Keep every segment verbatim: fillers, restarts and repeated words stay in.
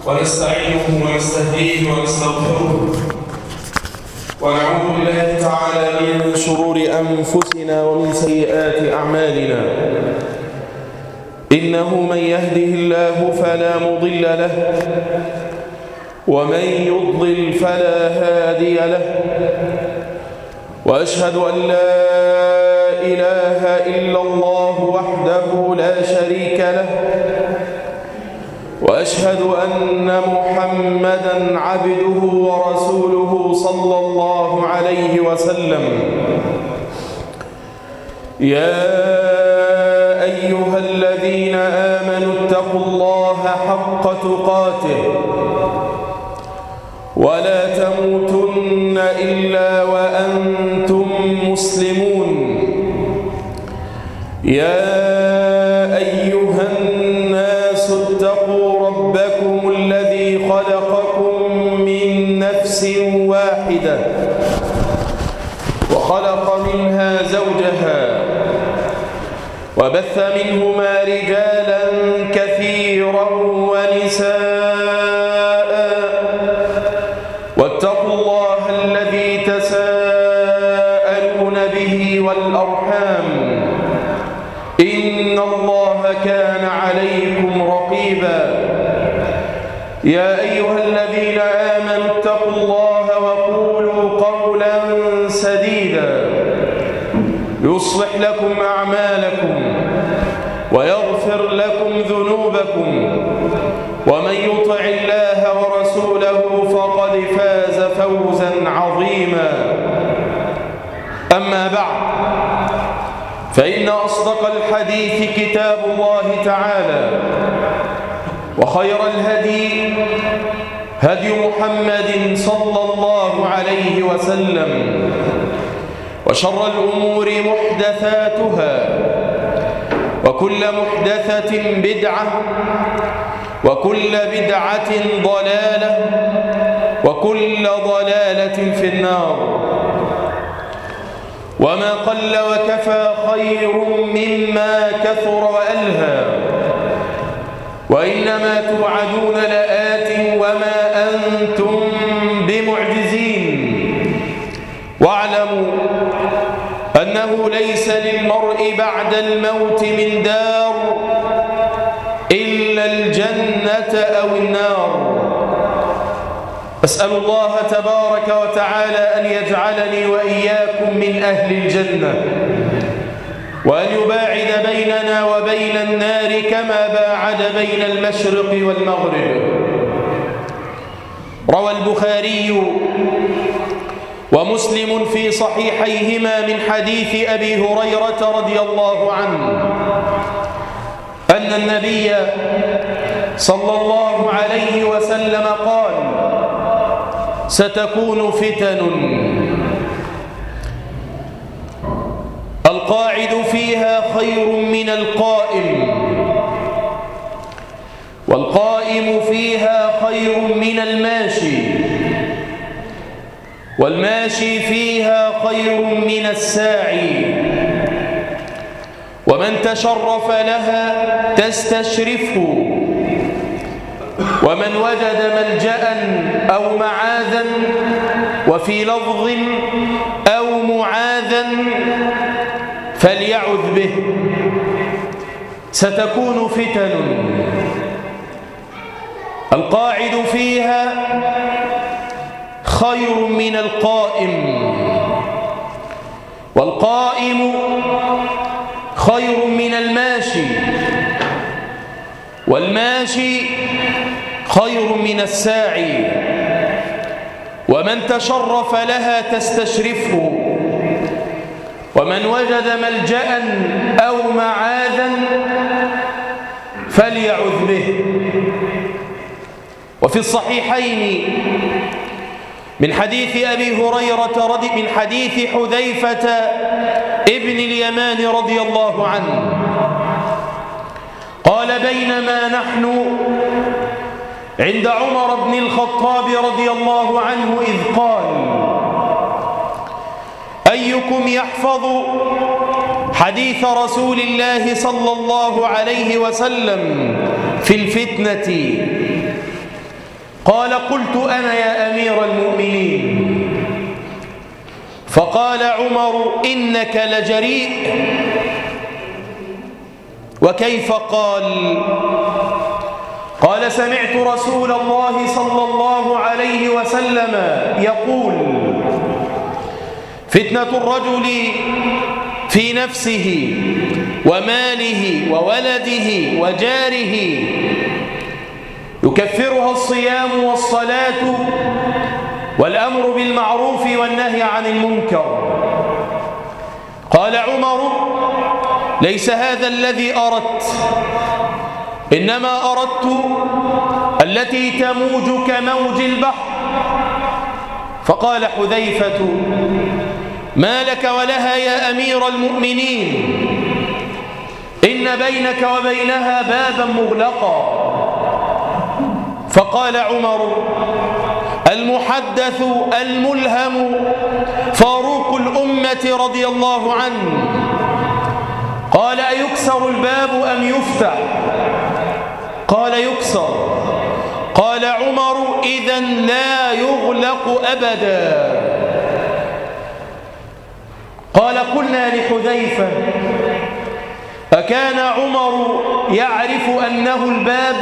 ونستعينه ونستهديه ونستغفره ونعوذ بالله تعالى من شرور أنفسنا ومن سيئات أعمالنا. إنه من يهده الله فلا مضل له ومن يضلل فلا هادي له، وأشهد أن لا إله إلا الله وحده لا شريك له، وأشهد أن محمدًا عبده ورسوله صلى الله عليه وسلم. يا أيها الذين آمنوا اتقوا الله حق تقاته ولا تموتن إلا وأنتم مسلمون. يا أيها الناس اتقوا ربكم الذي خلقكم من نفس واحدة وخلق منها زوجها وبث منهما رجالا كثيرا ونساء، واتقوا الله الذي تساءلون به والأرحام، إن الله كان عليكم رقيبا. يا أيها الذين آمنوا اتقوا الله وقولوا قولا سديدا يصلح لكم أعمالكم ويغفر لكم ذنوبكم، ومن يطع الله ورسوله فقد فاز فوزا عظيما. أما بعد، فإن أصدق الحديث كتاب الله تعالى، وخير الهدي هدي محمد صلى الله عليه وسلم، وشر الأمور محدثاتها، وكل محدثة بدعة، وكل بدعة ضلالة، وكل ضلالة في النار. وما قل وكفى خير مما كثر وألهى، وإنما توعدون لآت وما أنتم بمعجزين. واعلموا أنه ليس للمرء بعد الموت من دار إلا الجنة أو النار. أسأل الله تبارك وتعالى أن يجعلني وإياكم من أهل الجنة، وأن يباعد بيننا وبين النار كما باعد بين المشرق والمغرب. روى البخاري ومسلم في صحيحيهما من حديث أبي هريرة رضي الله عنه أن النبي صلى الله عليه وسلم قال: ستكون فتن القاعد فيها خير من القائم، والقائم فيها خير من الماشي، والماشي فيها خير من الساعي، ومن تشرف لها تستشرفه، ومن وجد ملجأ أو معاذا، وفي لفظ أو معاذا، فليعذ به. ستكون فتن القاعد فيها خير من القائم، والقائم خير من الماشي، والماشي خير من الساعي، ومن تشرف لها تستشرفه، ومن وجد ملجأ أو معاذا فليعذ به. وفي الصحيحين من حديث أبي هريرة رضي من حديث حذيفة ابن اليمان رضي الله عنه قال: بينما نحن عند عمر بن الخطاب رضي الله عنه إذ قال: أيكم يحفظ حديث رسول الله صلى الله عليه وسلم في الفتنة قال قلت أنا يا أمير المؤمنين. فقال عمر إنك لجريء. وكيف قال؟ قال سمعت رسول الله صلى الله عليه وسلم يقول فتنة الرجل في نفسه وماله وولده وجاره يكفرها الصيام والصلاة والأمر بالمعروف والنهي عن المنكر. قال عمر ليس هذا الذي أردت، إنما أردت التي تموج كموج البحر. فقال حذيفة ما لك ولها يا أمير المؤمنين؟ إن بينك وبينها بابا مغلقا. فقال عمر المحدث الملهم فاروق الأمة رضي الله عنه. قال أيكسر الباب أم يفتح؟ قال يكسر. قال عمر إذن لا يغلق أبدا. قال قلنا لحذيفة أكان عمر يعرف أنه الباب؟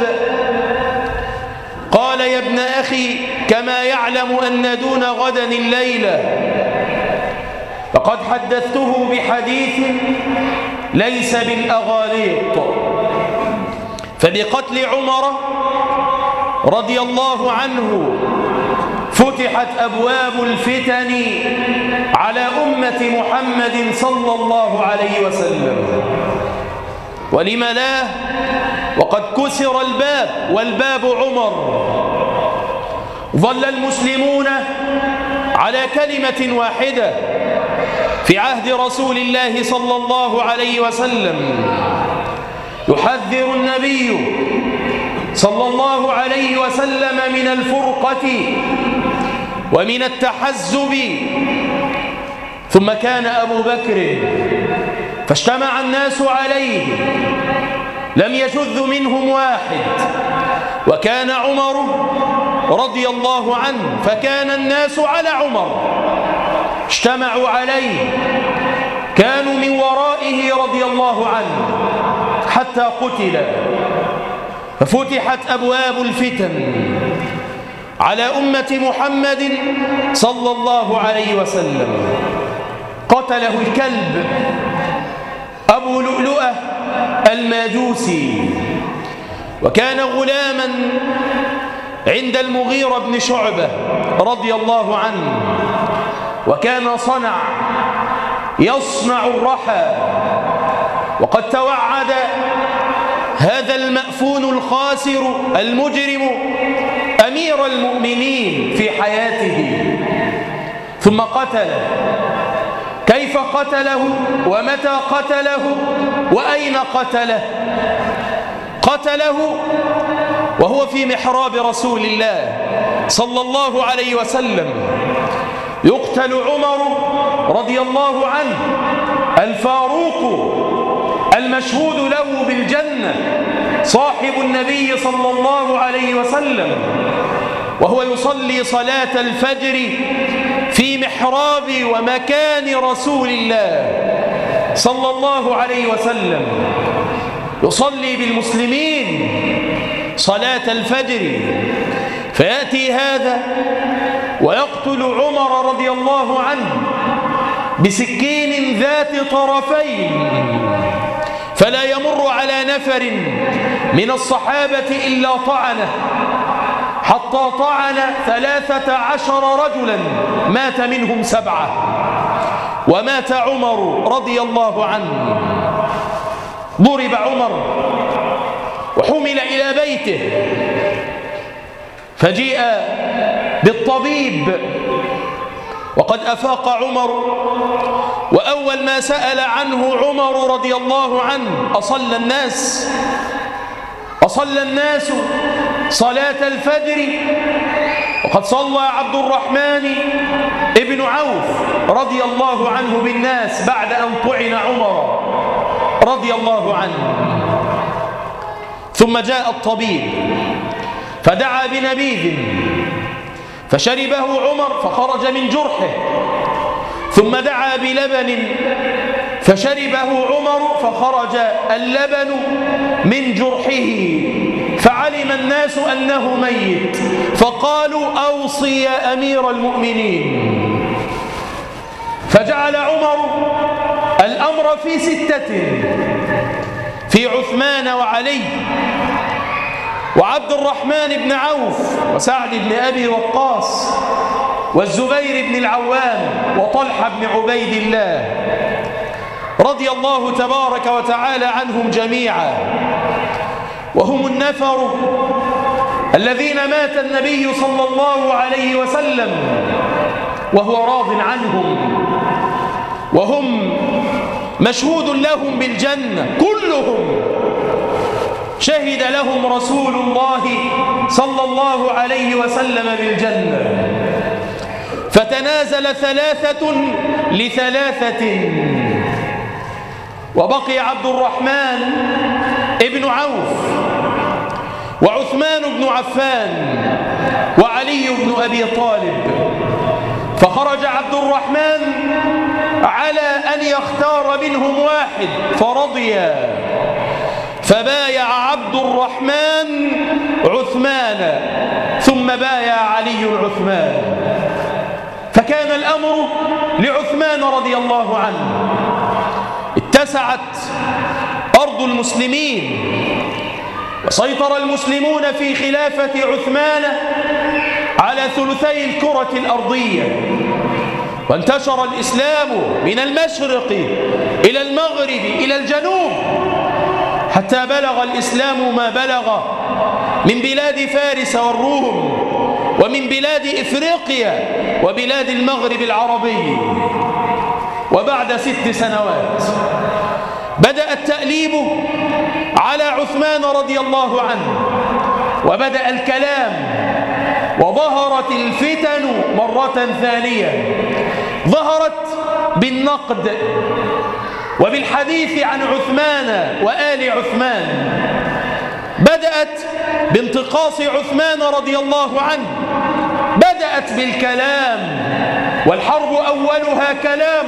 قال يا ابن أخي كما يعلم أن دون غدا الليلة. فقد حدثته بحديث ليس بالأغاليط. فبقتل عمر رضي الله عنه فتحت أبواب الفتن على أمة محمد صلى الله عليه وسلم. ولم لا؟ وقد كسر الباب والباب عمر. ظل المسلمون على كلمة واحدة في عهد رسول الله صلى الله عليه وسلم. يحذر النبي صلى الله عليه وسلم من الفرقة ومن التحزب. ثم كان أبو بكر فاجتمع الناس عليه لم يشذ منهم واحد. وكان عمر رضي الله عنه فكان الناس على عمر اجتمعوا عليه، كانوا من ورائه رضي الله عنه حتى قتل. ففتحت أبواب الفتن على أمة محمد صلى الله عليه وسلم. قتله الكلب أبو لؤلؤة الماجوسي، وكان غلاما عند المغيرة بن شعبة رضي الله عنه، وكان صنع يصنع الرحى. وقد توعد هذا المأفون الخاسر المجرم أمير المؤمنين في حياته ثم قتله. كيف قتله ومتى قتله وأين قتله؟ قتله وهو في محراب رسول الله صلى الله عليه وسلم. يقتل عمر رضي الله عنه الفاروق المشهود له بالجنة صاحب النبي صلى الله عليه وسلم، وهو يصلي صلاة الفجر في محراب ومكان رسول الله صلى الله عليه وسلم، يصلي بالمسلمين صلاة الفجر. فيأتي هذا ويقتل عمر رضي الله عنه بسكين ذات طرفين، فلا يمر على نفر من الصحابة إلا طعنه، حتى طعن ثلاثة عشر رجلا مات منهم سبعة، ومات عمر رضي الله عنه. ضرب عمر وحمل إلى بيته، فجيء بالطبيب وقد أفاق عمر، وأول ما سأل عنه عمر رضي الله عنه أصلى الناس أصلى الناس صلاة الفجر؟ وقد صلى عبد الرحمن ابن عوف رضي الله عنه بالناس بعد أن طعن عمر رضي الله عنه. ثم جاء الطبيب فدعا بنبيذ فشربه عمر فخرج من جرحه، ثم دعا بلبن فشربه عمر فخرج اللبن من جرحه، فعلم الناس أنه ميت فقالوا أوصي يا أمير المؤمنين. فجعل عمر الأمر في ستة، في عثمان وعلي وعبد الرحمن بن عوف وسعد بن أبي وقاص والزبير بن العوام وطلحة بن عبيد الله رضي الله تبارك وتعالى عنهم جميعا، وهم النفر الذين مات النبي صلى الله عليه وسلم وهو راض عنهم، وهم مشهود لهم بالجنة، كلهم شهد لهم رسول الله صلى الله عليه وسلم بالجنة. فتنازل ثلاثة لثلاثة، وبقي عبد الرحمن ابن عوف وعثمان بن عفان وعلي بن أبي طالب. فخرج عبد الرحمن على أن يختار منهم واحد فرضي، فبايع عبد الرحمن عثمان ثم بايع علي عثمان، فكان الأمر لعثمان رضي الله عنه. اتسعت أرض المسلمين وسيطر المسلمون في خلافة عثمان على ثلثي الكرة الأرضية، وانتشر الإسلام من المشرق إلى المغرب إلى الجنوب، حتى بلغ الإسلام ما بلغ من بلاد فارس والروم ومن بلاد إفريقيا وبلاد المغرب العربي. وبعد ست سنوات بدأ التأليب على عثمان رضي الله عنه، وبدأ الكلام، وظهرت الفتن مرة ثانية، ظهرت بالنقد وبالحديث عن عثمان وآل عثمان، بدأت بانتقاص عثمان رضي الله عنه، بدأت بالكلام، والحرب أولها كلام،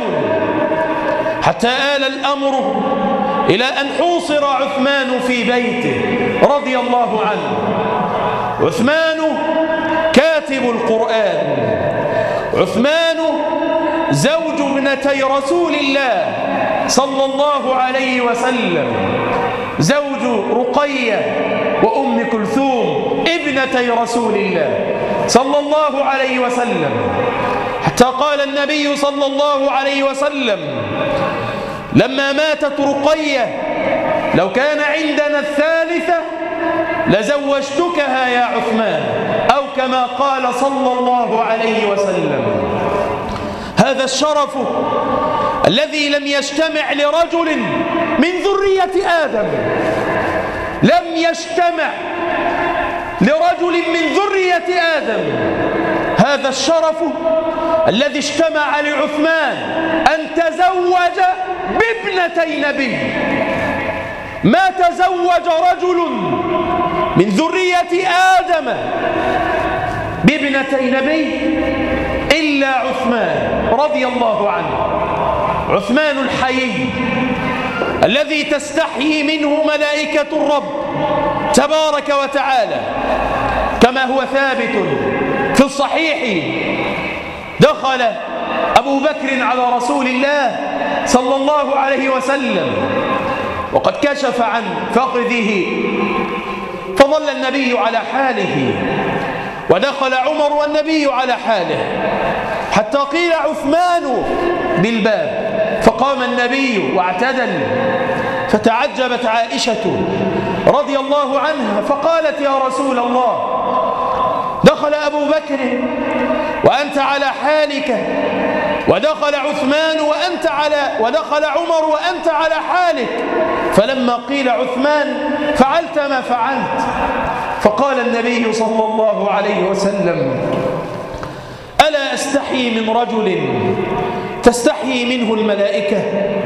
حتى آل الأمر إلى أن حوصر عثمان في بيته رضي الله عنه. عثمان كاتب القرآن، عثمان زوج ابنتي رسول الله صلى الله عليه وسلم، زوج رقية وأم كلثوم ابنتي رسول الله صلى الله عليه وسلم، حتى قال النبي صلى الله عليه وسلم لما ماتت رقية لو كان عندنا الثالثة لزوجتكها يا عثمان، أو كما قال صلى الله عليه وسلم. هذا الشرف الذي لم يجتمع لرجل من ذرية آدم، لم يجتمع لرجل من ذرية آدم، هذا الشرف الذي اجتمع لعثمان أن تزوج بابنتي نبي. ما تزوج رجل من ذرية آدم بابنتي نبي إلا عثمان رضي الله عنه، عثمان الحيي الذي تستحيي منه ملائكة الرب تبارك وتعالى، كما هو ثابت في الصحيح. دخل أبو بكر على رسول الله صلى الله عليه وسلم وقد كشف عن فخذه، فظل النبي على حاله، ودخل عمر والنبي على حاله، حتى قيل عثمان بالباب، فقام النبي واعتدل. فتعجبت عائشة رضي الله عنها فقالت يا رسول الله، دخل أبو بكر وأنت على حالك، ودخل عثمان وأنت على ودخل عمر وأنت على حالك، فلما قيل عثمان فعلت ما فعلت. فقال النبي صلى الله عليه وسلم ألا أستحي من رجل تستحي منه الملائكة؟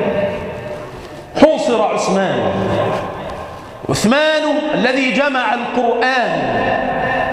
حوصر عثمان، عثمان الذي جمع القرآن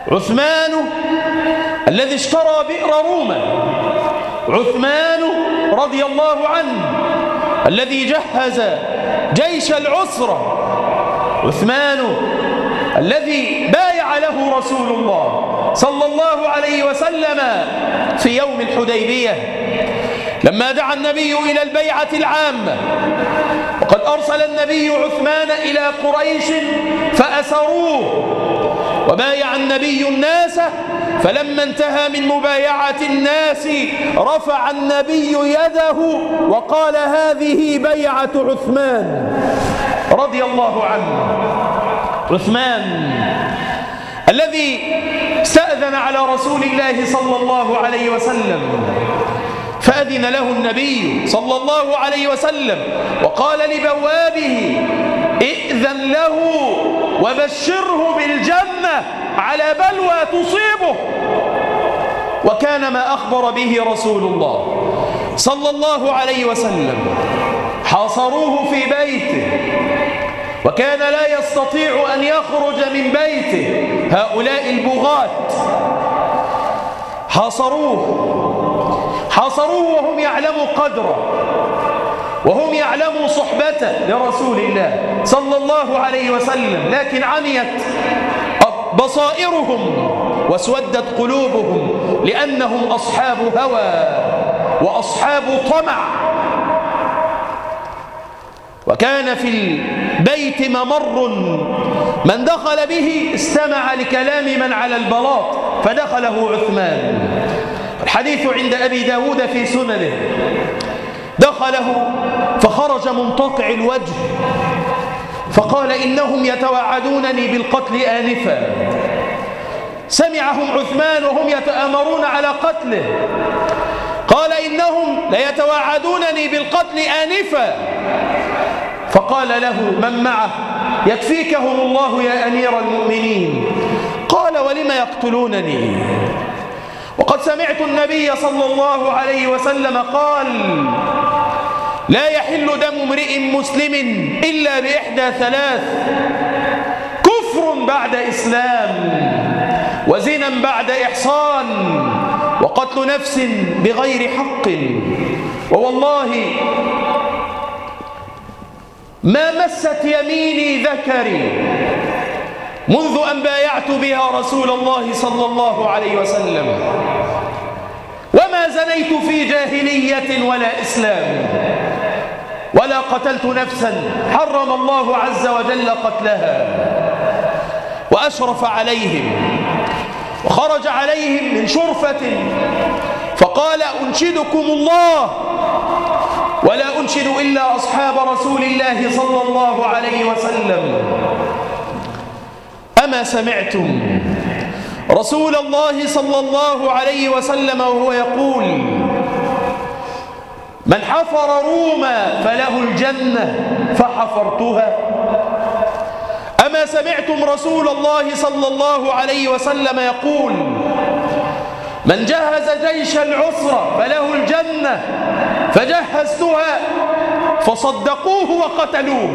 عثمان الذي اشترى بئر روما، عثمان رضي الله عنه الذي جهز جيش العسرة، عثمان الذي بايع له رسول الله صلى الله عليه وسلم في يوم الحديبية لما دعا النبي إلى البيعة العامة، وقد أرسل النبي عثمان إلى قريش فأسروه، وبايع النبي الناس، فلما انتهى من مبايعة الناس رفع النبي يده وقال: هذه بيعة عثمان رضي الله عنه. عثمان الذي استأذن على رسول الله صلى الله عليه وسلم فأذن له النبي صلى الله عليه وسلم وقال لبوابه: ائذن له وبشره بالجنة على بلوى تصيبه. وكان ما أخبر به رسول الله صلى الله عليه وسلم. حاصروه في بيته وكان لا يستطيع أن يخرج من بيته هؤلاء البغاة. حاصروه حاصروه وهم يعلموا قدره، وهم يعلموا صحبته لرسول الله صلى الله عليه وسلم، لكن عميت بصائرهم واسودت قلوبهم لأنهم أصحاب هوى وأصحاب طمع. وكان في البيت ممر من دخل به استمع لكلام من على البلاط فدخله عثمان. الحديث عند أبي داود في سننه. دخله فخرج منطقع الوجه فقال: إنهم يتوعدونني بالقتل آنفا. سمعهم عثمان وهم يتآمرون على قتله، قال: إنهم ليتوعدونني بالقتل آنفا. فقال له من معه: يكفيكهم الله يا أمير المؤمنين. قال: ولم يقتلونني؟ وقد سمعت النبي صلى الله عليه وسلم قال: لا يحل دم امرئ مسلم إلا بإحدى ثلاث: كفر بعد إسلام، وزنا بعد إحصان، وقتل نفس بغير حق. ووالله ما مست يميني ذكري منذ أن بايعت بها رسول الله صلى الله عليه وسلم، وما زنيت في جاهلية ولا إسلام، ولا قتلت نفسا حرم الله عز وجل قتلها. وأشرف عليهم وخرج عليهم من شرفة فقال: أنشدكم الله ولا أنشد إلا أصحاب رسول الله صلى الله عليه وسلم. أما سمعتم رسول الله صلى الله عليه وسلم وهو يقول: من حفر روما فله الجنة فحفرتها؟ أما سمعتم رسول الله صلى الله عليه وسلم يقول: من جهز جيش العسرة فله الجنة فجهزتها؟ فصدقوه وقتلوه،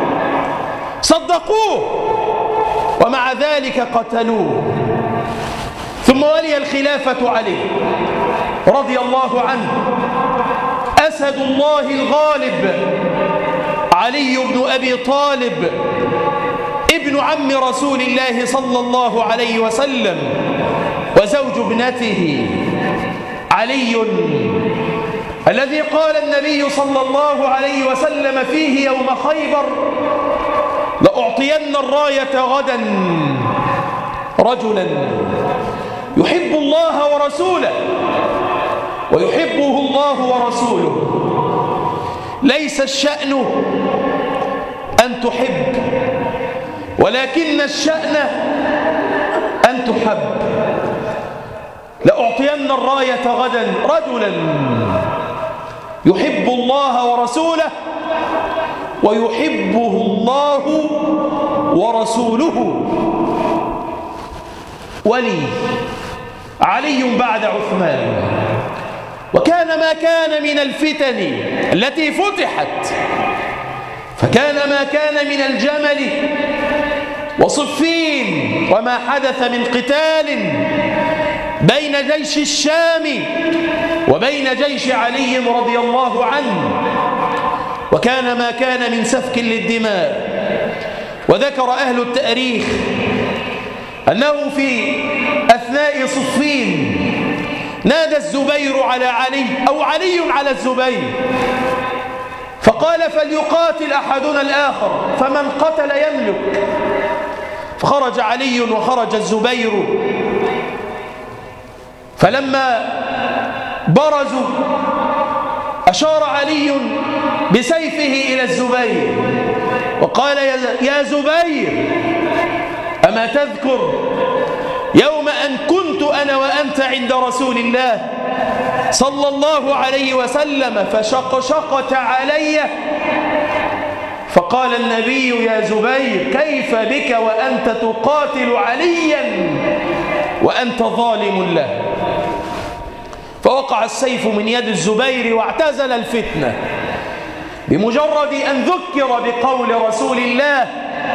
صدقوه ومع ذلك قتلوه. ثم ولي الخلافة عليه رضي الله عنه أسد الله الغالب علي بن أبي طالب ابن عم رسول الله صلى الله عليه وسلم وزوج ابنته علي، الذي قال النبي صلى الله عليه وسلم فيه يوم خيبر: لأعطين الراية غدا رجلا يحب الله ورسوله ويحبه الله ورسوله. ليس الشأن أن تحب، ولكن الشأن أن تحب. لأعطين الراية غدا رجلا يحب الله ورسوله ويحبه الله ورسوله. ولي علي بعد عثمان. وكان ما كان من الفتن التي فتحت، فكان ما كان من الجمل وصفين وما حدث من قتال بين جيش الشام وبين جيش علي رضي الله عنه، وكان ما كان من سفك للدماء. وذكر أهل التاريخ أنه في أثناء صفين نادى الزبير على علي أو علي على الزبير فقال فليقاتل أحدنا الآخر فمن قتل يملك. فخرج علي وخرج الزبير، فلما برزوا أشار علي بسيفه إلى الزبير وقال يا زبير أما تذكر يوم أن كنت أنا وأنت عند رسول الله صلى الله عليه وسلم فشقشقت علي؟ فقال النبي يا زبير كيف بك وأنت تقاتل عليا وأنت ظالم له؟ فوقع السيف من يد الزبير واعتزل الفتنة. بمجرد أن ذكر بقول رسول الله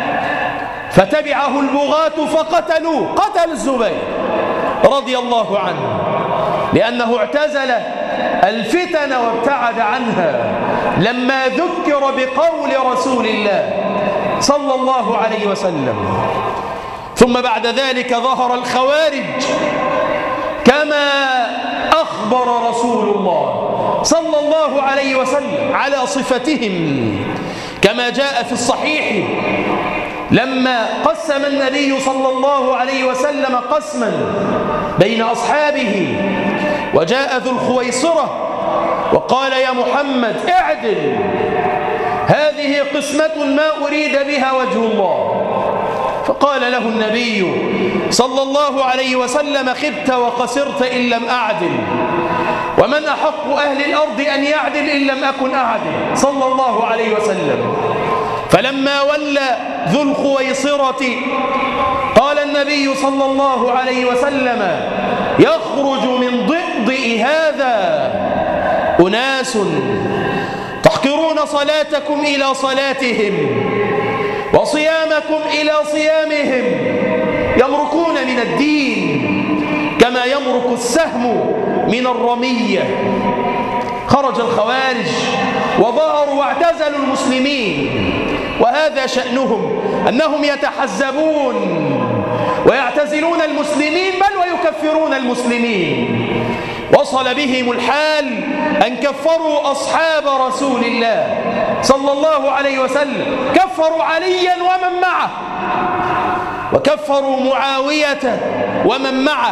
فتبعه البغاة فقتلوه، قتل الزبير رضي الله عنه لأنه اعتزل الفتن وابتعد عنها لما ذكر بقول رسول الله صلى الله عليه وسلم. ثم بعد ذلك ظهر الخوارج كما أخبر رسول الله صلى الله عليه وسلم على صفتهم، كما جاء في الصحيح لما قسم النبي صلى الله عليه وسلم قسما بين أصحابه وجاء ذو الخويصرة وقال يا محمد اعدل، هذه قسمة ما أريد بها وجه الله. فقال له النبي صلى الله عليه وسلم خبت وخسرت إن لم أعدل، ومن أحق أهل الأرض أن يعدل إن لم أكن أعدل صلى الله عليه وسلم. فلما ولى ذو الخويصرة قال النبي صلى الله عليه وسلم يخرج من ضئضئ هذا أناس تحقرون صلاتكم إلى صلاتهم وصيامكم إلى صيامهم، يمركون من الدين كما يمرك السهم من الرمية. خرج الخوارج وظهروا واعتزلوا المسلمين، وهذا شأنهم أنهم يتحزبون ويعتزلون المسلمين بل ويكفرون المسلمين. وصل بهم الحال أن كفروا أصحاب رسول الله صلى الله عليه وسلم، كفروا عليا ومن معه، وكفروا معاوية ومن معه.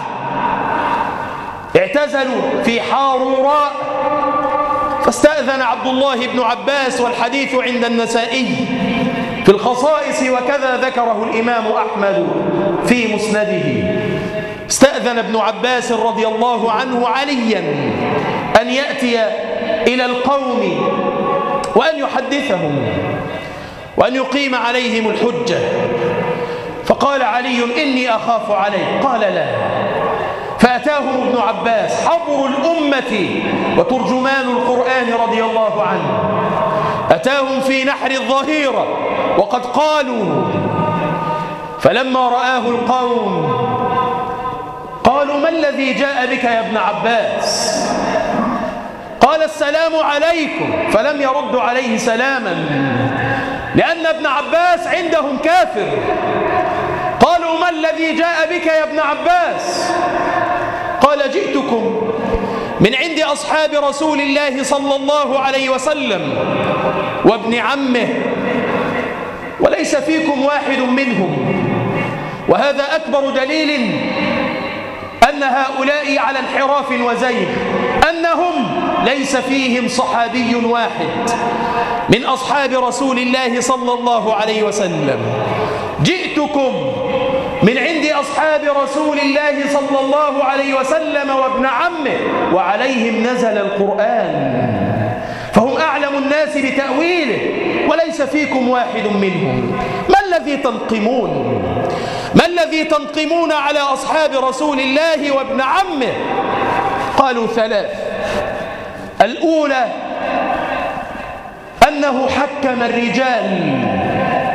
اعتزلوا في حاروراء فاستأذن عبد الله بن عباس، والحديث عند النسائي في الخصائص وكذا ذكره الإمام أحمد في مسنده. استأذن ابن عباس رضي الله عنه عليا أن يأتي إلى القوم وأن يحدثهم وأن يقيم عليهم الحجة. فقال علي إني أخاف عليك، قال لا. فأتاهم ابن عباس حبر الأمة وترجمان القرآن رضي الله عنه، أتاهم في نحر الظهيرة وقد قالوا. فلما رآه القوم قالوا ما الذي جاء بك يا ابن عباس؟ قال السلام عليكم، فلم يرد عليه سلاما لأن ابن عباس عندهم كافر. قالوا ما الذي جاء بك يا ابن عباس؟ قال جئتكم من عند أصحاب رسول الله صلى الله عليه وسلم وابن عمه وليس فيكم واحد منهم، وهذا أكبر دليل أن هؤلاء على انحراف وزيغ، أنهم ليس فيهم صحابي واحد من أصحاب رسول الله صلى الله عليه وسلم. جئتكم من عند أصحاب رسول الله صلى الله عليه وسلم وابن عمه وعليهم نزل القرآن، فهم أعلم الناس بتأويله وليس فيكم واحد منهم. ما الذي تنقمون؟ ما الذي تنقمون على أصحاب رسول الله وابن عمه؟ قالوا ثلاث. الأولى أنه حكم الرجال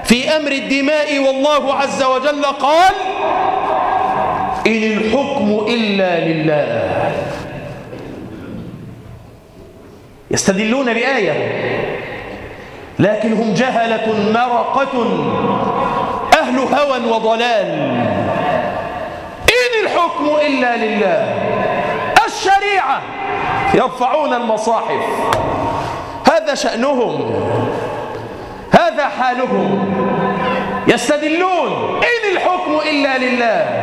في أمر الدماء، والله عز وجل قال: إن الحكم إلا لله. يستدلون بآية لكن هم جهلة مرقة أهل هوى وضلال. إن الحكم إلا لله. الشريعة، يرفعون المصاحف، هذا شأنهم، هذا حالهم. يستدلون: إن الحكم إلا لله.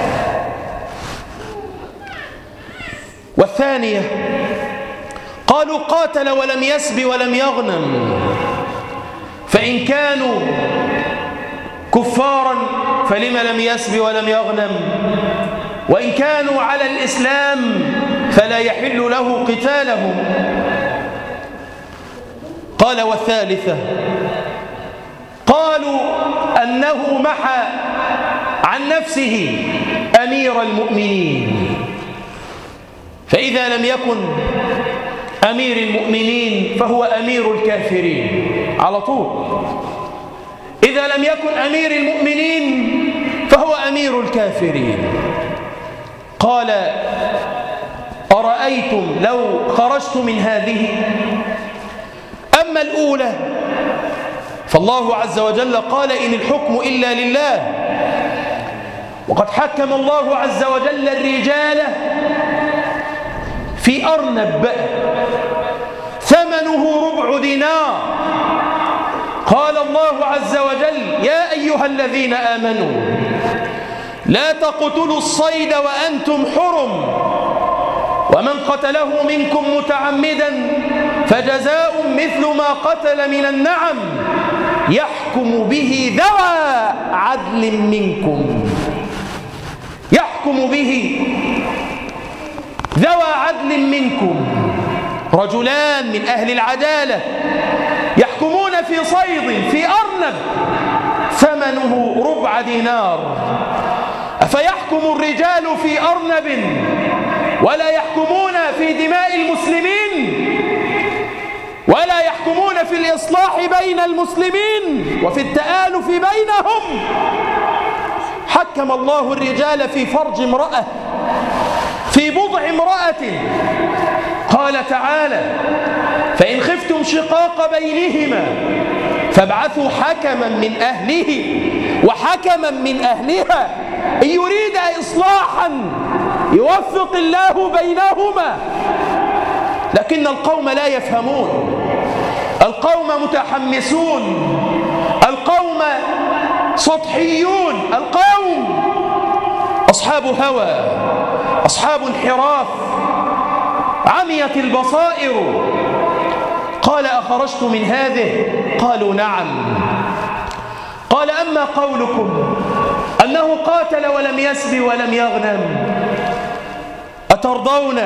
والثانية قالوا: قاتل ولم يسب ولم يغنم، فإن كانوا كفارا فلم لم يسب ولم يغنم، وإن كانوا على الإسلام فلا يحل له قتالهم. قال: والثالثة قالوا أنه محى عن نفسه أمير المؤمنين، فإذا لم يكن أمير المؤمنين فهو أمير الكافرين على طول. إذا لم يكن أمير المؤمنين فهو أمير الكافرين. قال: أرأيتم لو خرجت من هذه؟ أما الأولى فالله عز وجل قال: إن الحكم إلا لله، وقد حكم الله عز وجل الرجال في أرنب ثمنه ربع دينار. قال الله عز وجل: يا أيها الذين آمنوا لا تقتلوا الصيد وأنتم حرم، ومن قتله منكم متعمدا فجزاء مثل ما قتل من النعم يحكم به ذوى عدل منكم. يحكم به ذوى عدل منكم، رجلان من أهل العدالة يحكمون في صيد في أرنب ثمنه ربع دينار. أفيحكم الرجال في أرنب ولا يحكمون في دماء المسلمين، ولا يحكمون في الإصلاح بين المسلمين وفي التآلف بينهم؟ حكم الله الرجال في فرج امرأة، في بضع امرأة. قال تعالى: فإن خفتم شقاق بينهما فابعثوا حكما من أهله وحكما من أهلها إن يريد إصلاحا يوفق الله بينهما. لكن القوم لا يفهمون، القوم متحمسون، القوم سطحيون، القوم أصحاب هوى، أصحاب انحراف، عميت البصائر. قال: أخرجت من هذه؟ قالوا: نعم. قال: أما قولكم أنه قاتل ولم يسب ولم يغنم، أترضون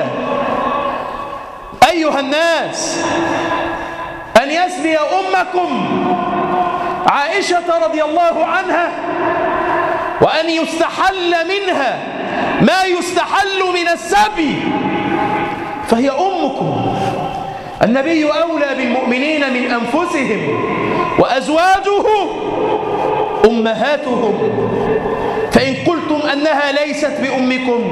أيها الناس أن يسبي أمكم عائشة رضي الله عنها، وأن يستحل منها ما يستحل من السبي؟ فهي أمكم. النبي أولى بالمؤمنين من أنفسهم، وأزواجه أمهاتهم. فإن قلتم أنها ليست بأمكم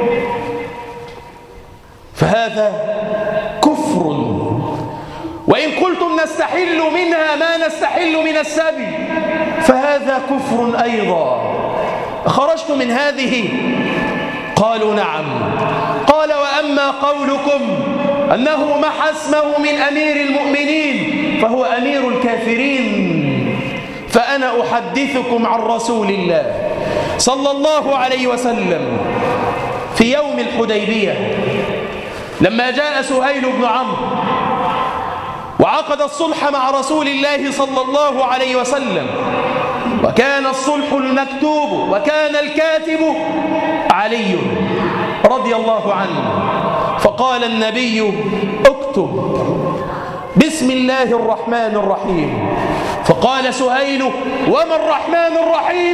فهذا كفر، وإن قلتم نستحل منها ما نستحل من السبي فهذا كفر أيضا. خرجت من هذه؟ قالوا: نعم. قال: وأما قولكم أنه محى اسمه من أمير المؤمنين فهو أمير الكافرين، فأنا أحدثكم عن رسول الله صلى الله عليه وسلم في يوم الحديبية لما جاء سهيل بن عمرو وعقد الصلح مع رسول الله صلى الله عليه وسلم، وكان الصلح المكتوب وكان الكاتب علي رضي الله عنه. فقال النبي: اكتب بسم الله الرحمن الرحيم. فقال سهيل: وما الرحمن الرحيم؟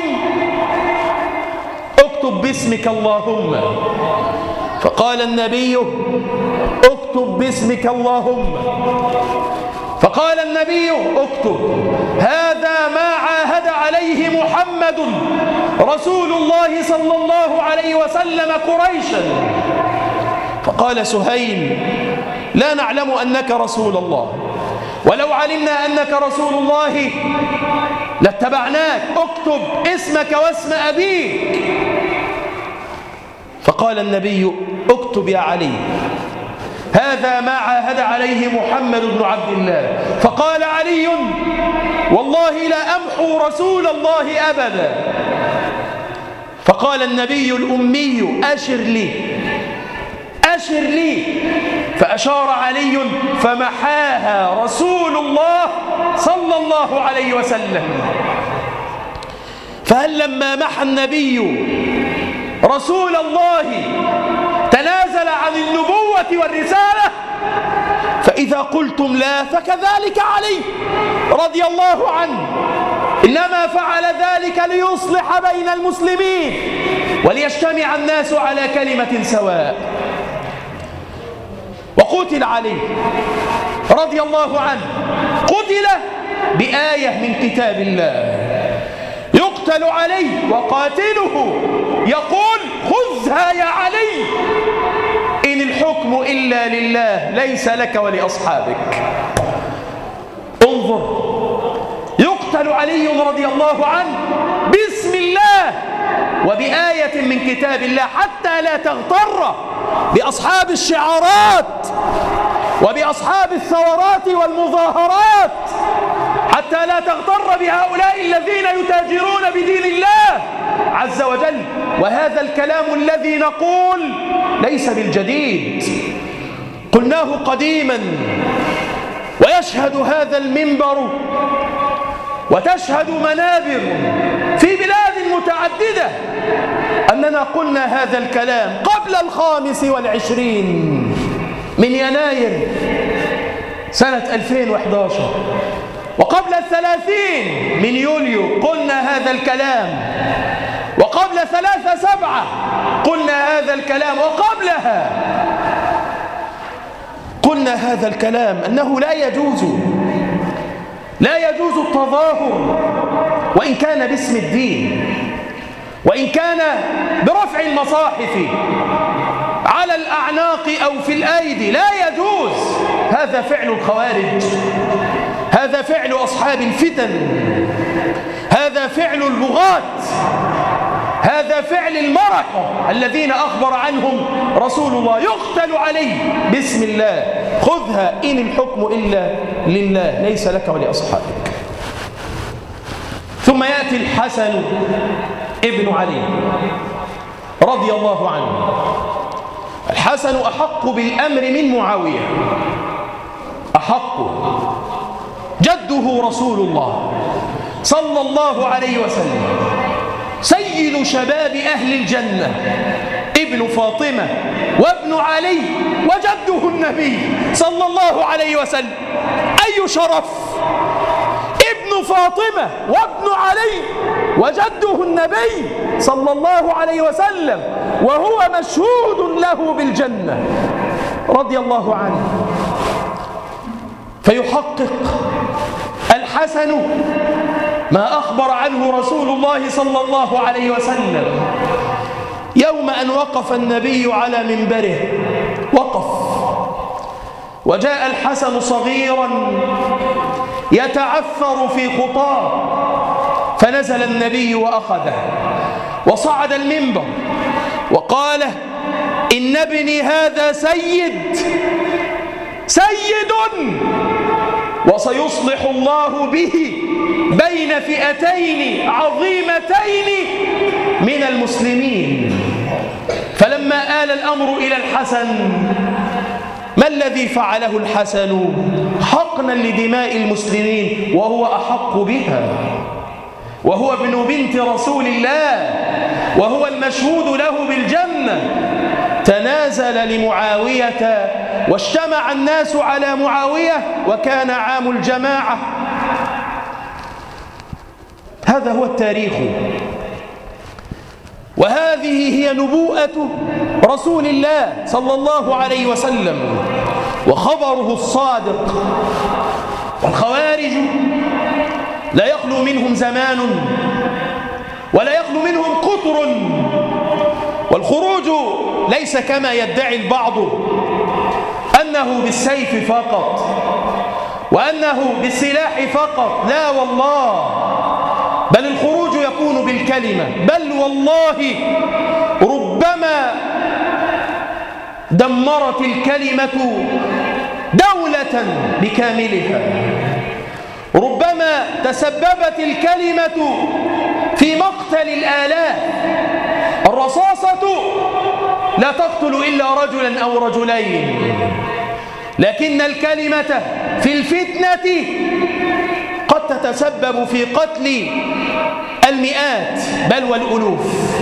اكتب باسمك اللهم. فقال النبي: اكتب باسمك اللهم. فقال النبي اكتب هذا ما عاهد عليه محمد رسول الله صلى الله عليه وسلم قريشا. فقال سهيل لا نعلم أنك رسول الله، ولو علمنا أنك رسول الله لاتبعناك، اكتب اسمك واسم أبيك. فقال النبي اكتب يا علي هذا ما عاهد عليه محمد بن عبد الله. فقال علي والله لا أمحو رسول الله أبدا. فقال النبي الأمي أشر لي أشر لي، فأشار علي فمحاها رسول الله صلى الله عليه وسلم. فهل لما محى النبي رسول الله تنازل عن النبوة والرسالة؟ فإذا قلتم لا فكذلك علي رضي الله عنه، إنما فعل ذلك ليصلح بين المسلمين وليجتمع الناس على كلمة سواء. وقتل علي رضي الله عنه، قتل بآية من كتاب الله، يقتل علي وقاتله يقول خذها يا علي إن الحكم إلا لله ليس لك ولأصحابك. انظر، يقتل علي رضي الله عنه باسم الله وبآية من كتاب الله، حتى لا تغتر بأصحاب الشعارات وبأصحاب الثورات والمظاهرات، حتى لا تغتر بهؤلاء الذين يتاجرون بدين الله عز وجل. وهذا الكلام الذي نقول ليس بالجديد، قلناه قديما، ويشهد هذا المنبر وتشهد منابر في بلاد متعددة أننا قلنا هذا الكلام قبل الخامس والعشرين من يناير سنة ألفين وإحدى عشر، وقبل الثلاثين من يوليو قلنا هذا الكلام، وقبل ثلاثة سبعة قلنا هذا الكلام، وقبلها قلنا هذا الكلام أنه لا يجوز لا يجوز التظاهر وإن كان باسم الدين، وإن كان برفع المصاحف على الأعناق أو في الأيدي، لا يجوز. هذا فعل الخوارج، هذا فعل أصحاب الفتن، هذا فعل البغاة، هذا فعل المركة الذين أخبر عنهم رسول الله. يقتل عليه باسم الله، خذها إن الحكم إلا لله ليس لك ولأصحابك. ثم يأتي الحسن ابن علي رضي الله عنه. الحسن أحق بالأمر من معاوية، أحق، جده رسول الله صلى الله عليه وسلم، سيد شباب أهل الجنة، ابن فاطمة وابن علي وجده النبي صلى الله عليه وسلم. أي شرف! ابن فاطمة وابن علي وجده النبي صلى الله عليه وسلم، وهو مشهود له بالجنة رضي الله عنه. فيحقق الحسن ما أخبر عنه رسول الله صلى الله عليه وسلم يوم أن وقف النبي على منبره، وقف وجاء الحسن صغيرا يتعثر في خطاه، فنزل النبي وأخذه وصعد المنبر وقال إن ابني هذا سيد سيد وسيصلح الله به بين فئتين عظيمتين من المسلمين. فلما آل الأمر إلى الحسن، ما الذي فعله الحسن؟ حقنا لدماء المسلمين وهو أحق بها، وهو ابن بنت رسول الله، وهو المشهود له بالجنة. تنازل لمعاوية واجتمع الناس على معاوية، وكان عام الجماعة. هذا هو التاريخ، وهذه هي نبوءة رسول الله صلى الله عليه وسلم وخبره الصادق والخوارج لا يخلو منهم زمان ولا يخلو منهم قطر، والخروج ليس كما يدعي البعض أنه بالسيف فقط وأنه بالسلاح فقط، لا والله، بل الخروج يكون بالكلمة، بل والله ربما دمرت الكلمة دولة بكاملها، ربما تسببت الكلمة في مقتل الآلاف. الرصاصة لا تقتل إلا رجلا أو رجلين، لكن الكلمة في الفتنة قد تتسبب في قتل المئات بل والألوف.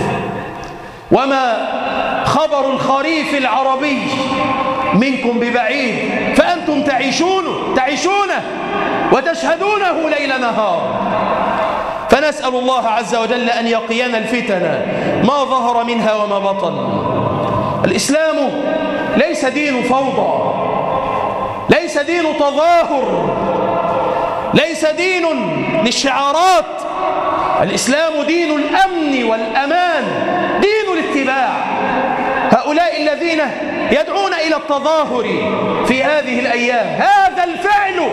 وما خبر الخريف العربي منكم ببعيد، فأنتم تعيشونه تعيشونه وتشهدونه ليل نهار. فنسأل الله عز وجل أن يقينا الفتن ما ظهر منها وما بطن. الإسلام ليس دين فوضى، ليس دين تظاهر، ليس دين للشعارات. الإسلام دين الأمن والأمان، دين الاتباع. هؤلاء الذين يدعون إلى التظاهر في هذه الأيام، هذا الفعل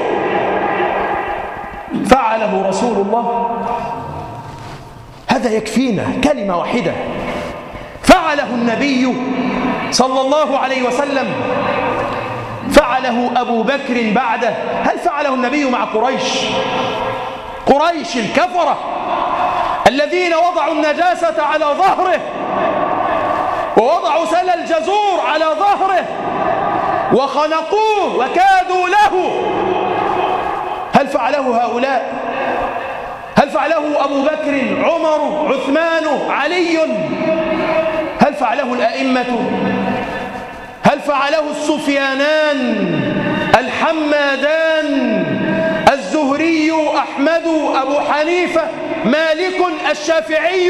فعله رسول الله، هذا يكفينا كلمة واحدة، فعله النبي صلى الله عليه وسلم، فعله أبو بكر بعده. هل فعله النبي مع قريش؟ قريش الكفرة الذين وضعوا النجاسة على ظهره ووضعوا سل الجزور على ظهره وخنقوه وكادوا له. هل فعله هؤلاء؟ هل فعله أبو بكر، عمر، عثمان، علي؟ هل فعله الأئمة؟ هل فعله السفيانان، الحمادان، الزهري، أحمد، أبو حنيفة، مالك، الشافعي؟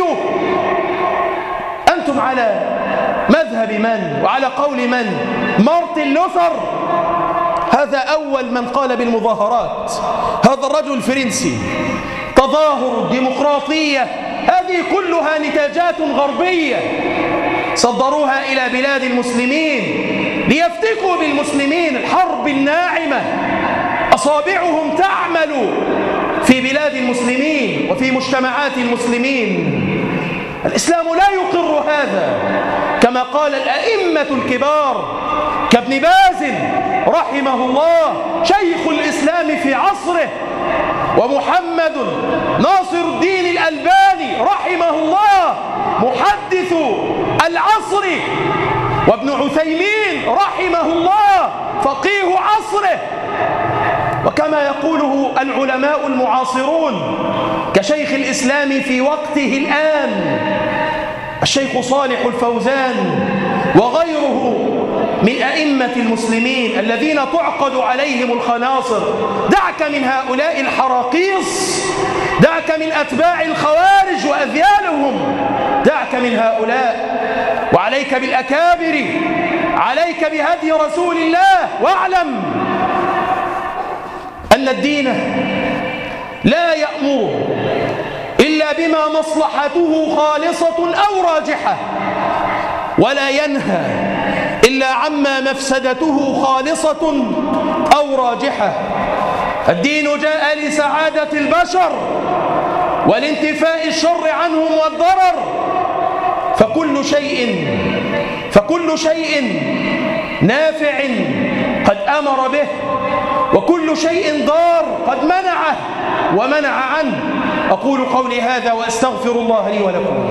أنتم على مذهب من وعلى قول من؟ مارتن لوثر، هذا أول من قال بالمظاهرات، هذا الرجل الفرنسي. تظاهر، ديمقراطية، هذه كلها نتاجات غربية صدروها إلى بلاد المسلمين ليفتكوا بالمسلمين الحرب الناعمة. أصابعهم تعمل في بلاد المسلمين وفي مجتمعات المسلمين. الإسلام لا يقر هذا، كما قال الأئمة الكبار كابن باز رحمه الله شيخ الإسلام في عصره، ومحمد ناصر الدين الألباني رحمه الله محدث العصر، وابن عثيمين رحمه الله فقيه عصره. وكما يقوله العلماء المعاصرون كشيخ الإسلام في وقته الآن الشيخ صالح الفوزان وغيره من أئمة المسلمين الذين تعقد عليهم الخناصر، دعك من هؤلاء الحراقيص، دعك من أتباع الخوارج وأذيالهم، دعك من هؤلاء وعليك بالأكابر، عليك بهدي رسول الله. واعلم أن الدين لا يأمر إلا بما مصلحته خالصة أو راجحة، ولا ينهى إلا عما مفسدته خالصة أو راجحة. الدين جاء لسعادة البشر والانتفاء الشر عنهم والضرر، فكل شيء فكل شيء نافع قد أمر به، وكل شيء ضار قد منعه ومنع عنه. أقول قولي هذا وأستغفر الله لي ولكم.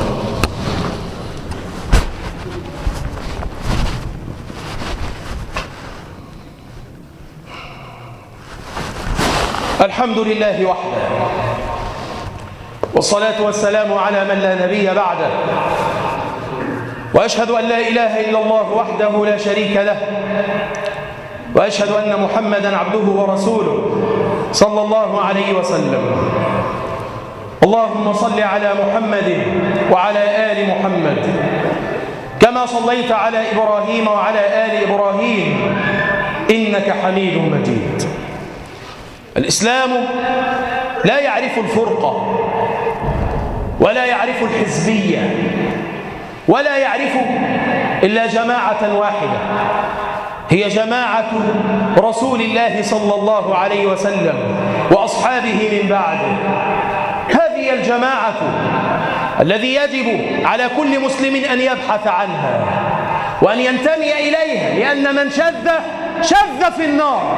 الحمد لله وحده، والصلاة والسلام على من لا نبي بعده، وأشهد أن لا إله إلا الله وحده لا شريك له، وأشهد أن محمدًا عبده ورسوله صلى الله عليه وسلم. اللهم صل على محمد وعلى آل محمد كما صليت على إبراهيم وعلى آل إبراهيم إنك حميد مجيد. الإسلام لا يعرف الفرقة ولا يعرف الحزبية ولا يعرف إلا جماعة واحدة، هي جماعة رسول الله صلى الله عليه وسلم وأصحابه من بعده. هذه الجماعة الذي يجب على كل مسلم أن يبحث عنها وأن ينتمي إليها، لأن من شذ شذ في النار.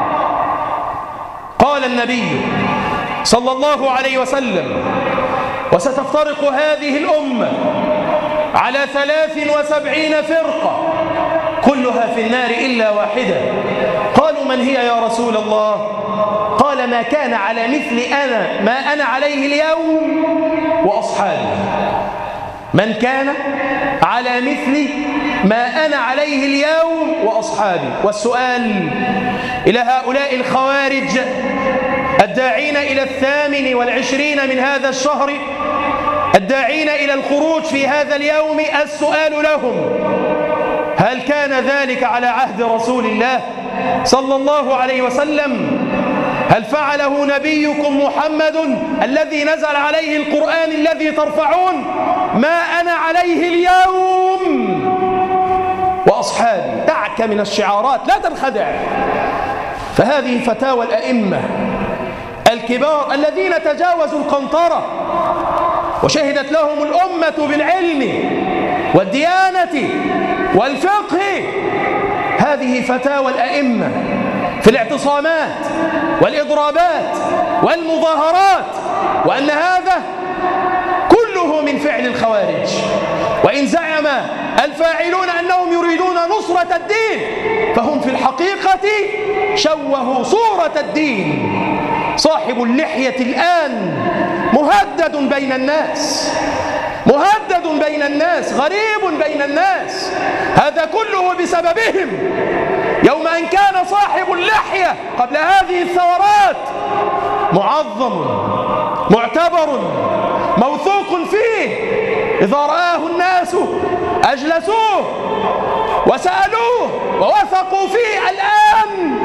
قال النبي صلى الله عليه وسلم: وستفترق هذه الأمة على ثلاث وسبعين فرقة كلها في النار إلا واحدة. قالوا: من هي يا رسول الله؟ قال: ما كان على مثل أنا ما أنا عليه اليوم وأصحابي. من كان على مثل ما أنا عليه اليوم وأصحابي. والسؤال إلى هؤلاء الخوارج الداعين إلى الثامن والعشرين من هذا الشهر، الداعين إلى الخروج في هذا اليوم، السؤال لهم: هل كان ذلك على عهد رسول الله صلى الله عليه وسلم؟ هل فعله نبيكم محمد الذي نزل عليه القرآن الذي ترفعون ما أنا عليه اليوم وأصحابي؟ دعك من الشعارات، لا تنخدع. فهذه فتاوى الأئمة الكبار الذين تجاوزوا القنطرة وشهدت لهم الأمة بالعلم والديانة والفقه. هذه فتاوى الأئمة في الاعتصامات والإضرابات والمظاهرات، وأن هذا كله من فعل الخوارج. وإن زعم الفاعلون أنهم يريدون نصرة الدين، فهم في الحقيقة شوهوا صورة الدين. صاحب اللحية الآن مهدد بين الناس، مهدد بين الناس، غريب بين الناس. هذا كله بسببهم. يوم أن كان صاحب اللحية قبل هذه الثورات معظم معتبر موثوق فيه، إذا رآه الناس أجلسوه وسألوه ووثقوا فيه، الآن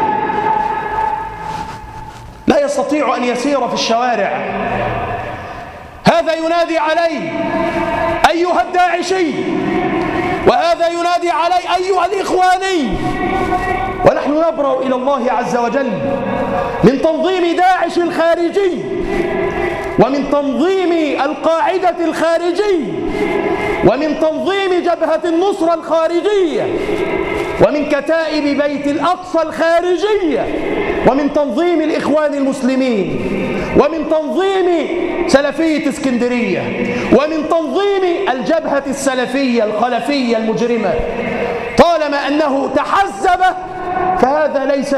لا يستطيع أن يسير في الشوارع. هذا ينادي عليه أيها الداعشي، وهذا ينادي عليه أيها الإخواني. ونحن نبرأ إلى الله عز وجل من تنظيم داعش الخارجي، ومن تنظيم القاعدة الخارجي، ومن تنظيم جبهة النصرة الخارجية، ومن كتائب بيت الأقصى الخارجية، ومن تنظيم الإخوان المسلمين، ومن تنظيم سلفية اسكندرية، ومن تنظيم الجبهة السلفية الخلفية المجرمة. طالما أنه تحزب فهذا ليس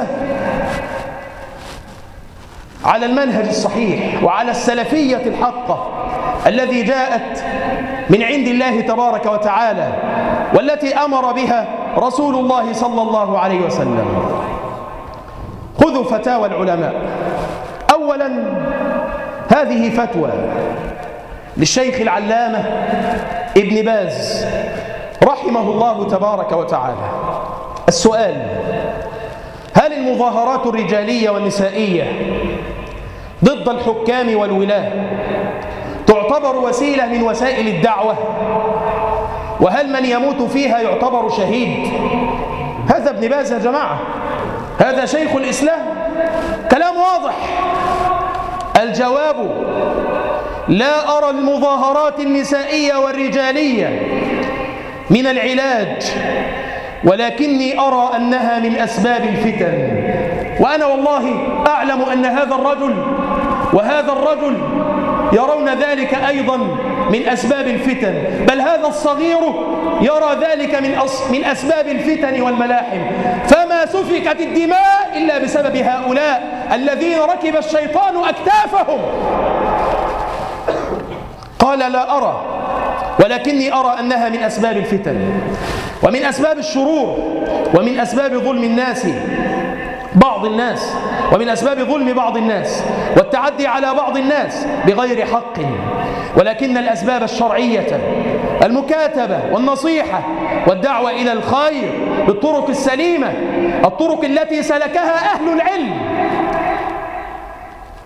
على المنهج الصحيح وعلى السلفية الحقة الذي جاءت من عند الله تبارك وتعالى، والتي أمر بها رسول الله صلى الله عليه وسلم. خذوا فتاوى العلماء. أولا، هذه فتوى للشيخ العلامة ابن باز رحمه الله تبارك وتعالى. السؤال: هل المظاهرات الرجالية والنسائية ضد الحكام والولاة تعتبر وسيلة من وسائل الدعوة؟ وهل من يموت فيها يعتبر شهيد؟ هذا ابن باز يا جماعة، هذا شيخ الإسلام، كلام واضح. الجواب: لا أرى المظاهرات النسائية والرجالية من العلاج، ولكني أرى أنها من أسباب الفتن. وأنا والله أعلم أن هذا الرجل وهذا الرجل يرون ذلك أيضا من أسباب الفتن، بل هذا الصغير يرى ذلك من من أسباب الفتن والملاحم. فما سفكت الدماء إلا بسبب هؤلاء الذين ركب الشيطان أكتافهم. قال: لا أرى، ولكني أرى أنها من أسباب الفتن ومن أسباب الشرور ومن أسباب ظلم الناس بعض الناس ومن أسباب ظلم بعض الناس والتعدي على بعض الناس بغير حق. ولكن الأسباب الشرعية المكاتبة والنصيحة والدعوة إلى الخير بالطرق السليمة، الطرق التي سلكها أهل العلم،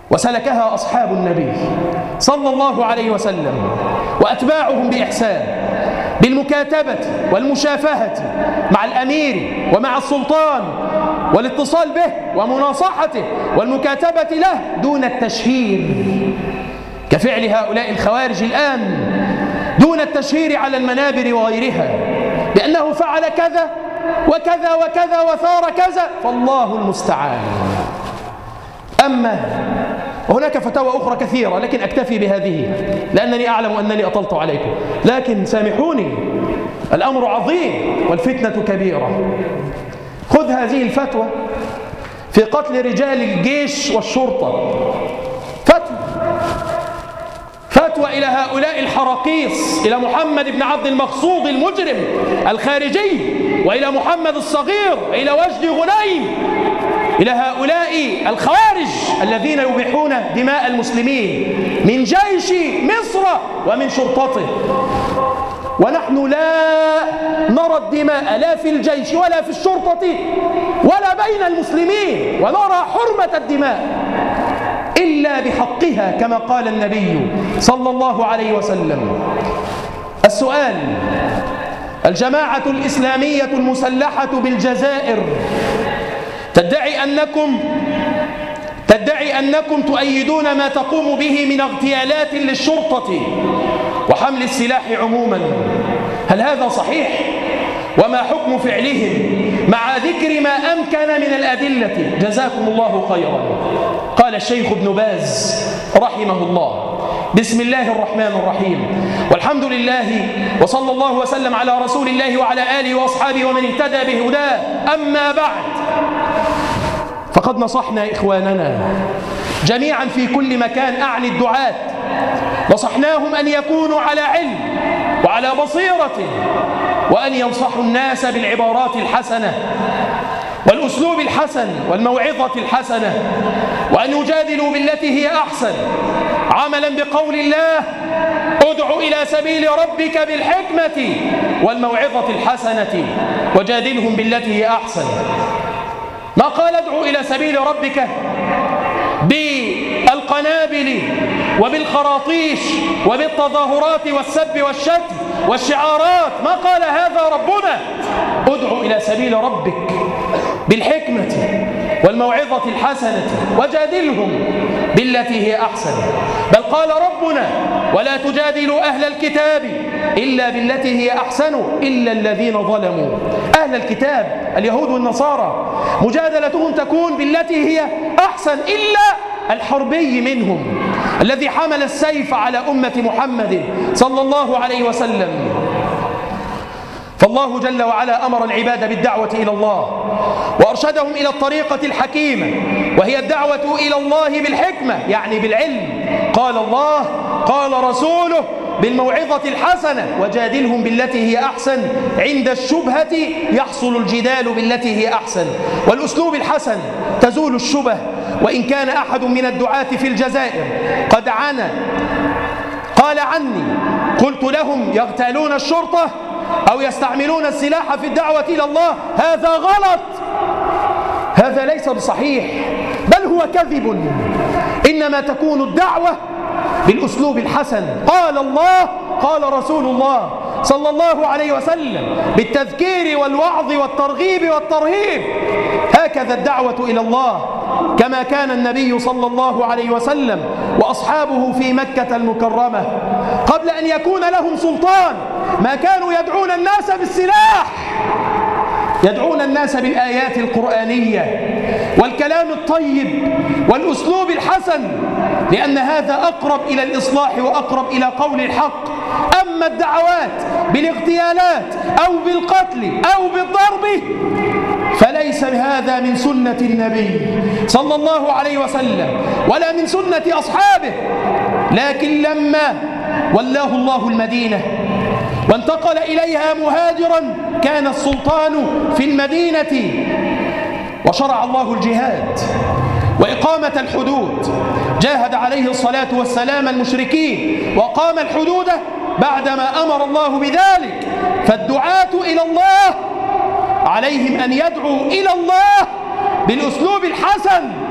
وسلكها أصحاب النبي صلى الله عليه وسلم وأتباعهم بإحسان بالمكاتبة والمشافهة مع الأمير ومع السلطان والاتصال به ومناصحته والمكاتبة له دون التشهير كفعل هؤلاء الخوارج الآن، دون التشهير على المنابر وغيرها بأنه فعل كذا وكذا وكذا وثار كذا، فالله المستعان. أما وهناك فتاوى أخرى كثيرة لكن أكتفي بهذه لأنني أعلم أنني أطلت عليكم، لكن سامحوني الأمر عظيم والفتنة كبيرة. خذ هذه الفتوى في قتل رجال الجيش والشرطة، فتوى فتوى إلى هؤلاء الحراقيص، إلى محمد بن عبد المقصود المجرم الخارجي، وإلى محمد الصغير، إلى وجدي غنيم، إلى هؤلاء الخوارج الذين يبيحون دماء المسلمين من جيش مصر ومن شرطته، ونحن لا نرى الدماء لا في الجيش ولا في الشرطة ولا بين المسلمين، ونرى حرمة الدماء إلا بحقها كما قال النبي صلى الله عليه وسلم. السؤال: الجماعة الإسلامية المسلحة بالجزائر تدعي أنكم تدعي أنكم تؤيدون ما تقوم به من اغتيالات للشرطة وحمل السلاح عموما، هل هذا صحيح؟ وما حكم فعلهم مع ذكر ما أمكن من الأدلة؟ جزاكم الله خيرا. قال الشيخ ابن باز رحمه الله: بسم الله الرحمن الرحيم، والحمد لله وصلى الله وسلم على رسول الله وعلى آله وأصحابه ومن اهتدى بهداه، أما بعد، فقد نصحنا إخواننا جميعا في كل مكان، أعني الدعاة، نصحناهم أن يكونوا على علم وعلى بصيرة، وأن ينصحوا الناس بالعبارات الحسنة والأسلوب الحسن والموعظة الحسنة، وأن يجادلوا بالتي هي أحسن، عملا بقول الله: ادع إلى سبيل ربك بالحكمة والموعظة الحسنة وجادلهم بالتي هي أحسن. ما قال ادعوا إلى سبيل ربك بالقنابل وبالخراطيش وبالتظاهرات والسب والشتم والشعارات، ما قال هذا ربنا. ادعوا إلى سبيل ربك بالحكمة والموعظة الحسنة وجادلهم بالتي هي أحسن. بل قال ربنا: ولا تجادلوا أهل الكتاب إلا بالتي هي أحسن إلا الذين ظلموا. أهل الكتاب اليهود والنصارى مجادلتهم تكون بالتي هي أحسن إلا الحربي منهم الذي حمل السيف على أمة محمد صلى الله عليه وسلم. فالله جل وعلا أمر العباد بالدعوة إلى الله وأرشدهم إلى الطريقة الحكيمة، وهي الدعوة إلى الله بالحكمة يعني بالعلم. قال الله قال رسوله بالموعظة الحسنة وجادلهم بالتي هي أحسن، عند الشبهة يحصل الجدال بالتي هي أحسن. والأسلوب الحسن تزول الشبه. وإن كان أحد من الدعاة في الجزائر قد عانى قال عني قلت لهم يغتالون الشرطة أو يستعملون السلاح في الدعوة إلى الله، هذا غلط، هذا ليس بصحيح، بل هو كذب. إنما تكون الدعوة بالأسلوب الحسن، قال الله قال رسول الله صلى الله عليه وسلم، بالتذكير والوعظ والترغيب والترهيب. هكذا الدعوة إلى الله، كما كان النبي صلى الله عليه وسلم وأصحابه في مكة المكرمة قبل أن يكون لهم سلطان ما كانوا يدعون الناس بالسلاح، يدعون الناس بالآيات القرآنية والكلام الطيب والأسلوب الحسن، لأن هذا أقرب إلى الإصلاح وأقرب إلى قول الحق. أما الدعوات بالاغتيالات أو بالقتل أو بالضرب فليس هذا من سنة النبي صلى الله عليه وسلم ولا من سنة أصحابه. لكن لما ولاه الله المدينة وانتقل إليها مهاجرا، كان السلطان في المدينة وشرع الله الجهاد وإقامة الحدود، جاهد عليه الصلاة والسلام المشركين وقام الحدود بعدما أمر الله بذلك. فالدعاة إلى الله عليهم أن يدعوا إلى الله بالأسلوب الحسن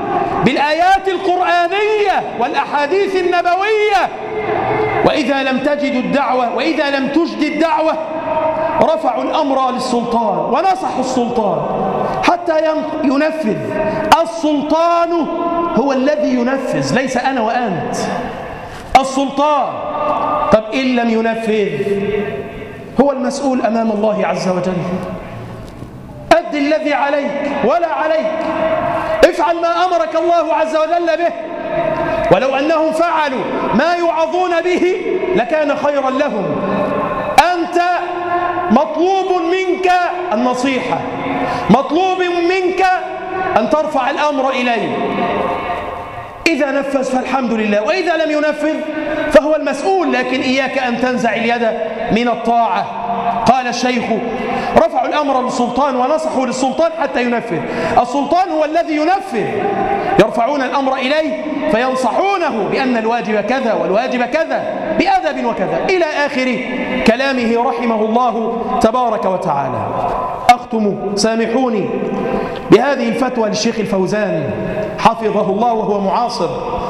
بالآيات القرآنية والأحاديث النبوية. وإذا لم تجدوا الدعوة وإذا لم تجد الدعوة رفعوا الأمر للسلطان ونصحوا السلطان حتى ينفذ. السلطان هو الذي ينفذ، ليس أنا وأنت. السلطان. طب إن لم ينفذ هو المسؤول أمام الله عز وجل. أد الذي عليك ولا عليك، افعل ما أمرك الله عز وجل به، ولو أنهم فعلوا ما يوعظون به لكان خيرا لهم. أنت مطلوب منك النصيحة، مطلوب منك أن ترفع الأمر إليه. إذا نفذ فالحمد لله، وإذا لم ينفذ فهو المسؤول. لكن إياك أن تنزع اليد من الطاعة. قال الشيخ: رفعوا الأمر للسلطان ونصحوا للسلطان حتى ينفذ. السلطان هو الذي ينفذ، يرفعون الأمر إليه فينصحونه بأن الواجب كذا والواجب كذا بأدب وكذا إلى آخر كلامه رحمه الله تبارك وتعالى. أختم سامحوني بهذه الفتوى للشيخ الفوزان حفظه الله وهو معاصر.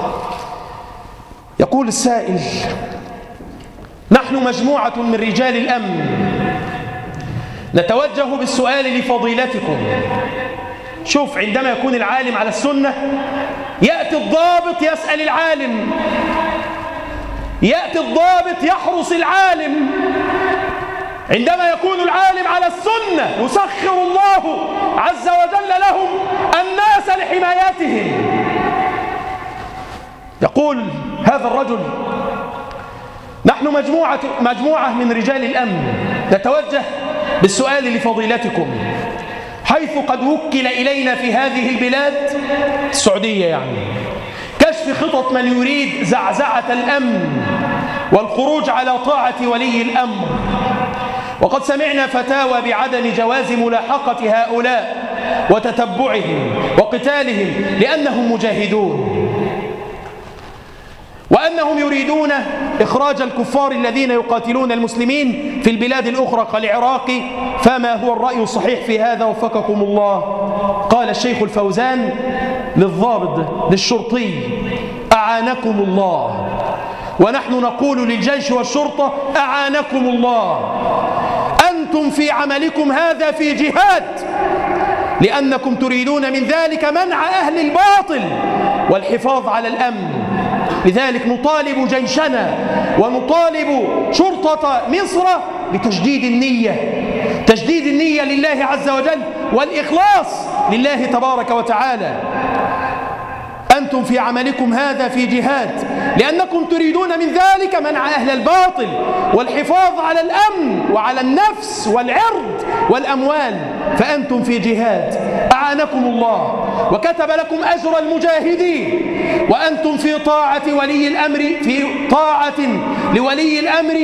يقول السائل: نحن مجموعة من رجال الأمن نتوجه بالسؤال لفضيلتكم. شوف، عندما يكون العالم على السنة يأتي الضابط يسأل العالم، يأتي الضابط يحرس العالم. عندما يكون العالم على السنة يسخر الله عز وجل لهم الناس لحمايتهم. يقول هذا الرجل: نحن مجموعة, مجموعة من رجال الأمن نتوجه بالسؤال لفضيلتكم، حيث قد وكل إلينا في هذه البلاد السعودية يعني كشف خطط من يريد زعزعة الأمن والخروج على طاعة ولي الأمر. وقد سمعنا فتاوى بعدم جواز ملاحقة هؤلاء وتتبعهم وقتالهم لأنهم مجاهدون، وأنهم يريدون إخراج الكفار الذين يقاتلون المسلمين في البلاد الأخرى كالعراق. فما هو الرأي الصحيح في هذا وفقكم الله؟ قال الشيخ الفوزان للضابط للشرطي: أعانكم الله. ونحن نقول للجيش والشرطة: أعانكم الله. أنتم في عملكم هذا في جهاد، لأنكم تريدون من ذلك منع أهل الباطل والحفاظ على الأمن. لذلك نطالب جيشنا ونطالب شرطة مصر بتجديد النية، تجديد النية لله عز وجل والإخلاص لله تبارك وتعالى. أنتم في عملكم هذا في جهاد، لأنكم تريدون من ذلك منع أهل الباطل والحفاظ على الأمن وعلى النفس والعرض والأموال، فأنتم في جهاد. أعانكم الله وكتب لكم أجر المجاهدين، وأنتم في طاعة ولي الأمر، في طاعة لولي الأمر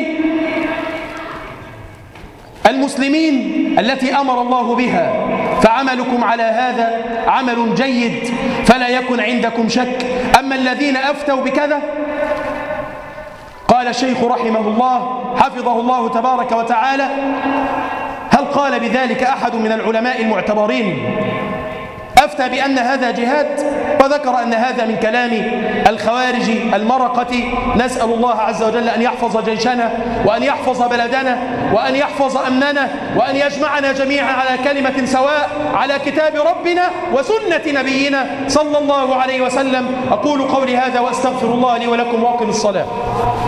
المسلمين التي أمر الله بها، فعملكم على هذا عمل جيد، فلا يكن عندكم شك. أما الذين أفتوا بكذا، قال الشيخ رحمه الله حفظه الله تبارك وتعالى: هل قال بذلك أحد من العلماء المعتبرين أفتى بأن هذا جهاد؟ وذكر أن هذا من كلام الخوارج المرقة. نسأل الله عز وجل أن يحفظ جيشنا وأن يحفظ بلدنا وأن يحفظ أمننا وأن يجمعنا جميعا على كلمة سواء على كتاب ربنا وسنة نبينا صلى الله عليه وسلم. أقول قولي هذا وأستغفر الله لي ولكم وأقم الصلاة.